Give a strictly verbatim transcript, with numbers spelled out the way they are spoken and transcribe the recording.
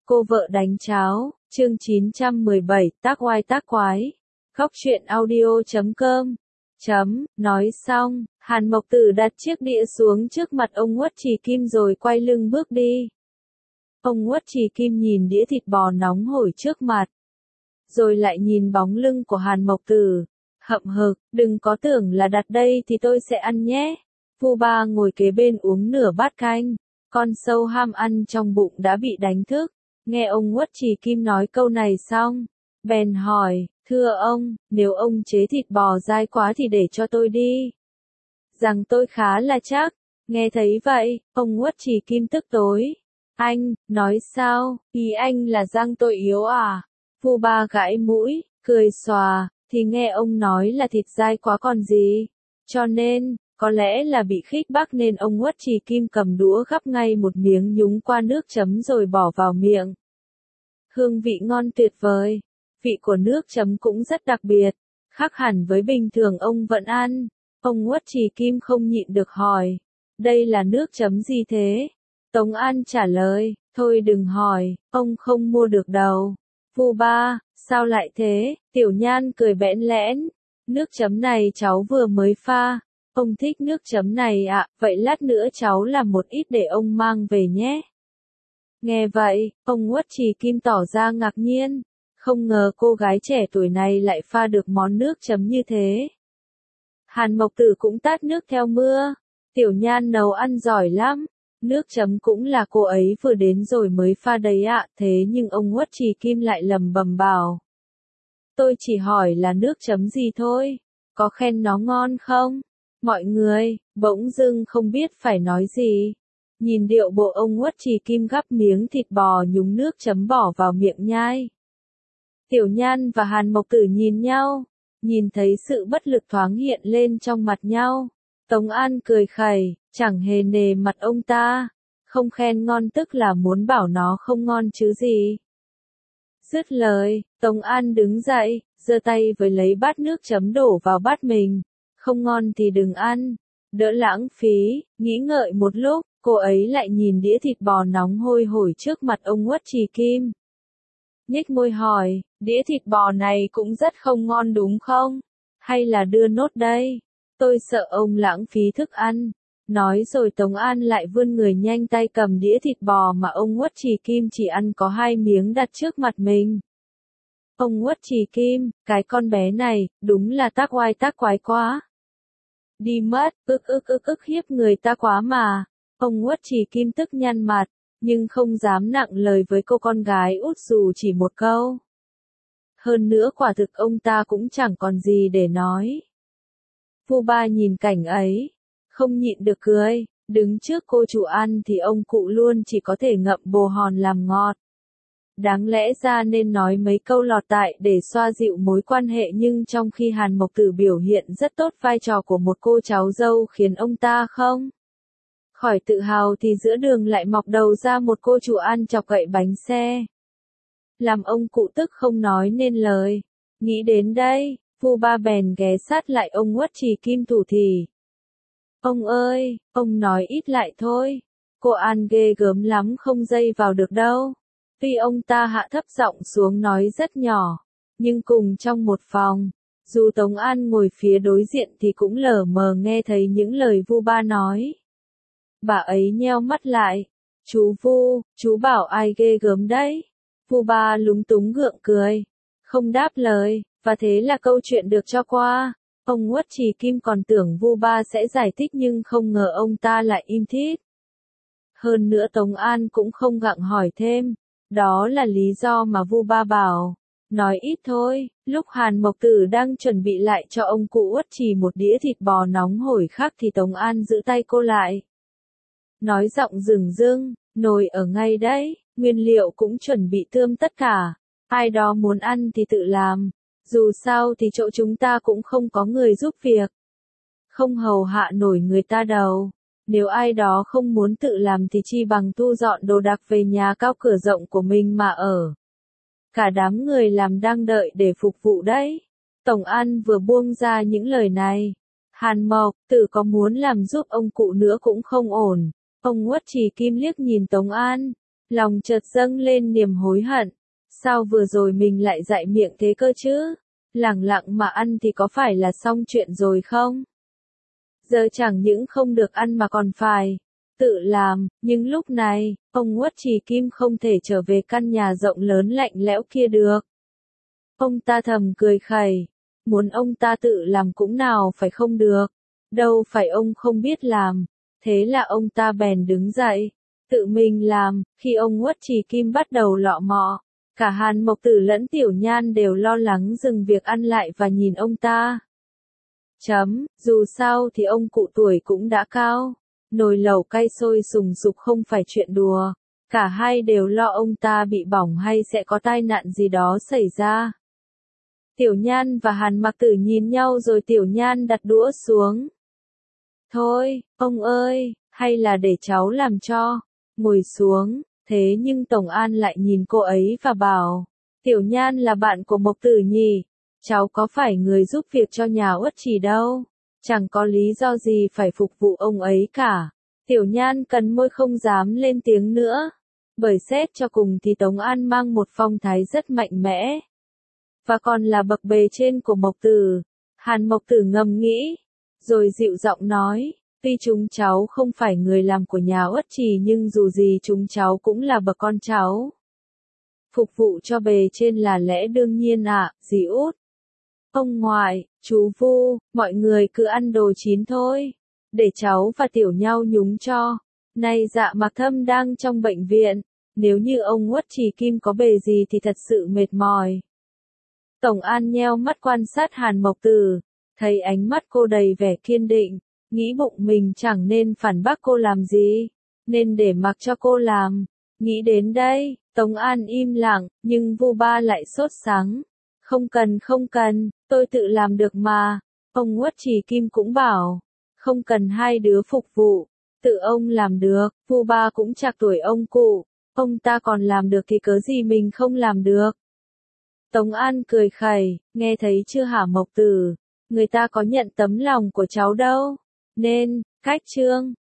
Cô vợ đánh cháo, chương chín trăm mười bảy, tác oai tác quái. Góc truyện audio chấm com. Chấm, nói xong, Hàn Mộc Tử đặt chiếc đĩa xuống trước mặt ông Uất Trì Kim rồi quay lưng bước đi. Ông Uất Trì Kim nhìn đĩa thịt bò nóng hổi trước mặt, rồi lại nhìn bóng lưng của Hàn Mộc Tử. Hậm hực, đừng có tưởng là đặt đây thì tôi sẽ ăn nhé. Vu Ba ngồi kế bên uống nửa bát canh, con sâu ham ăn trong bụng đã bị đánh thức. Nghe ông Uất Trì Kim nói câu này xong, bèn hỏi, thưa ông, nếu ông chế thịt bò dai quá thì để cho tôi đi. Rằng tôi khá là chắc. Nghe thấy vậy, ông Uất Trì Kim tức tối. Anh, nói sao, ý anh là răng tôi yếu à? Vu Ba gãi mũi, cười xòa, thì nghe ông nói là thịt dai quá còn gì. Cho nên, có lẽ là bị khích bác nên ông Uất Trì Kim cầm đũa gắp ngay một miếng nhúng qua nước chấm rồi bỏ vào miệng. Hương vị ngon tuyệt vời. Vị của nước chấm cũng rất đặc biệt, khác hẳn với bình thường ông vẫn ăn. Ông Uất Trì Kim không nhịn được hỏi, đây là nước chấm gì thế? Tống An trả lời, thôi đừng hỏi, ông không mua được đâu. Vu Ba, sao lại thế? Tiểu Nhan cười bẽn lẽn, nước chấm này cháu vừa mới pha. Ông thích nước chấm này ạ, à, vậy lát nữa cháu làm một ít để ông mang về nhé. Nghe vậy, ông Uất Trì Kim tỏ ra ngạc nhiên, không ngờ cô gái trẻ tuổi này lại pha được món nước chấm như thế. Hàn Mộc Tử cũng tát nước theo mưa, Tiểu Nhan nấu ăn giỏi lắm, nước chấm cũng là cô ấy vừa đến rồi mới pha đấy ạ, à, thế nhưng ông Uất Trì Kim lại lầm bầm bảo. Tôi chỉ hỏi là nước chấm gì thôi, có khen nó ngon không? Mọi người, bỗng dưng không biết phải nói gì. Nhìn điệu bộ ông Uất Trì Kim gắp miếng thịt bò nhúng nước chấm bỏ vào miệng nhai. Tiểu Nhan và Hàn Mộc Tử nhìn nhau, nhìn thấy sự bất lực thoáng hiện lên trong mặt nhau. Tống An cười khẩy, chẳng hề nề mặt ông ta, không khen ngon tức là muốn bảo nó không ngon chứ gì. Dứt lời, Tống An đứng dậy, giơ tay với lấy bát nước chấm đổ vào bát mình. Không ngon thì đừng ăn, đỡ lãng phí. Nghĩ ngợi một lúc, cô ấy lại nhìn đĩa thịt bò nóng hôi hổi trước mặt ông Uất Trì Kim. Nhếch môi hỏi, đĩa thịt bò này cũng rất không ngon đúng không? Hay là đưa nốt đây? Tôi sợ ông lãng phí thức ăn. Nói rồi Tống An lại vươn người nhanh tay cầm đĩa thịt bò mà ông Uất Trì Kim chỉ ăn có hai miếng đặt trước mặt mình. Ông Uất Trì Kim, cái con bé này, đúng là tác oai tác quái quá. Đi mất, ức ức ức ức hiếp người ta quá mà. Ông Uất Trì Kim tức nhăn mặt, nhưng không dám nặng lời với cô con gái út dù chỉ một câu. Hơn nữa quả thực ông ta cũng chẳng còn gì để nói. Vu Ba nhìn cảnh ấy, không nhịn được cười, đứng trước cô chủ ăn thì ông cụ luôn chỉ có thể ngậm bồ hòn làm ngọt. Đáng lẽ ra nên nói mấy câu lọt tại để xoa dịu mối quan hệ nhưng trong khi Hàn Mộc Tử biểu hiện rất tốt vai trò của một cô cháu dâu khiến ông ta không khỏi tự hào thì giữa đường lại mọc đầu ra một cô chủ ăn chọc gậy bánh xe. Làm ông cụ tức không nói nên lời. Nghĩ đến đây, Vu Ba bèn ghé sát lại ông Uất Trì Kim thủ thỉ. Ông ơi, ông nói ít lại thôi. Cô An ghê gớm lắm không dây vào được đâu. Tuy ông ta hạ thấp giọng xuống nói rất nhỏ, nhưng cùng trong một phòng, dù Tống An ngồi phía đối diện thì cũng lờ mờ nghe thấy những lời Vu Ba nói. Bà ấy nheo mắt lại, chú Vu, chú bảo ai ghê gớm đấy? Vu Ba lúng túng gượng cười, không đáp lời, và thế là câu chuyện được cho qua. Ông Uất Trì Kim còn tưởng Vu Ba sẽ giải thích nhưng không ngờ ông ta lại im thít. Hơn nữa Tống An cũng không gặng hỏi thêm. Đó là lý do mà Vu Ba bảo, nói ít thôi. Lúc Hàn Mộc Tử đang chuẩn bị lại cho ông cụ Uất Trì một đĩa thịt bò nóng hổi khác thì Tống An giữ tay cô lại. Nói giọng rừng rưng, nồi ở ngay đấy, nguyên liệu cũng chuẩn bị tươm tất cả. Ai đó muốn ăn thì tự làm, dù sao thì chỗ chúng ta cũng không có người giúp việc. Không hầu hạ nổi người ta đâu. Nếu ai đó không muốn tự làm thì chi bằng thu dọn đồ đạc về nhà cao cửa rộng của mình mà ở. Cả đám người làm đang đợi để phục vụ đấy. Tổng An vừa buông ra những lời này. Hàn Mộc Tử có muốn làm giúp ông cụ nữa cũng không ổn. Ông Uất Trì Kim liếc nhìn Tống An, Lòng chợt dâng lên niềm hối hận. Sao vừa rồi mình lại dạy miệng thế cơ chứ? Lẳng lặng mà ăn thì có phải là xong chuyện rồi không? Giờ chẳng những không được ăn mà còn phải tự làm, nhưng lúc này, ông Uất Trì Kim không thể trở về căn nhà rộng lớn lạnh lẽo kia được. Ông ta thầm cười khẩy, muốn ông ta tự làm cũng nào phải không được, đâu phải ông không biết làm, thế là ông ta bèn đứng dậy, tự mình làm. Khi ông Uất Trì Kim bắt đầu lọ mọ, cả Hàn Mộc Tử lẫn Tiểu Nhan đều lo lắng dừng việc ăn lại và nhìn ông ta. Chấm, dù sao thì ông cụ tuổi cũng đã cao, nồi lẩu cay sôi sùng sục không phải chuyện đùa, cả hai đều lo ông ta bị bỏng hay sẽ có tai nạn gì đó xảy ra. Tiểu Nhan và Hàn Mặc Tử nhìn nhau rồi Tiểu Nhan đặt đũa xuống. Thôi, ông ơi, hay là để cháu làm cho, ngồi xuống. Thế nhưng Tổng An lại nhìn cô ấy và bảo, Tiểu Nhan là bạn của Mộc Tử nhỉ, cháu có phải người giúp việc cho nhà Uất Trì đâu, chẳng có lý do gì phải phục vụ ông ấy cả. Tiểu Nhan cắn môi không dám lên tiếng nữa, bởi xét cho cùng thì Tống An mang một phong thái rất mạnh mẽ, và còn là bậc bề trên của Mộc Tử. Hàn Mộc Tử ngầm nghĩ, rồi dịu giọng nói, tuy chúng cháu không phải người làm của nhà Uất Trì nhưng dù gì chúng cháu cũng là bậc con cháu. Phục vụ cho bề trên là lẽ đương nhiên ạ, à, dì Út. Ông ngoại, chú Vu, mọi người cứ ăn đồ chín thôi, để cháu và Tiểu Nhau nhúng cho. Nay Dạ Mặc Thâm đang trong bệnh viện, nếu như ông Uất Trì Kim có bề gì thì thật sự mệt mỏi. Tổng An nheo mắt quan sát Hàn Mộc Tử, thấy ánh mắt cô đầy vẻ kiên định, nghĩ bụng mình chẳng nên phản bác cô làm gì, nên để mặc cho cô làm. Nghĩ đến đây, Tống An im lặng, nhưng Vu Ba lại sốt sắng. Không cần không cần, tôi tự làm được mà. Ông Uất Trì Kim cũng bảo, không cần hai đứa phục vụ, tự ông làm được. Vu Ba cũng trạc tuổi ông cụ, ông ta còn làm được thì cớ gì mình không làm được. Tống An cười khẩy, nghe thấy chưa hả Mộc Tử, người ta có nhận tấm lòng của cháu đâu, nên, cách chương.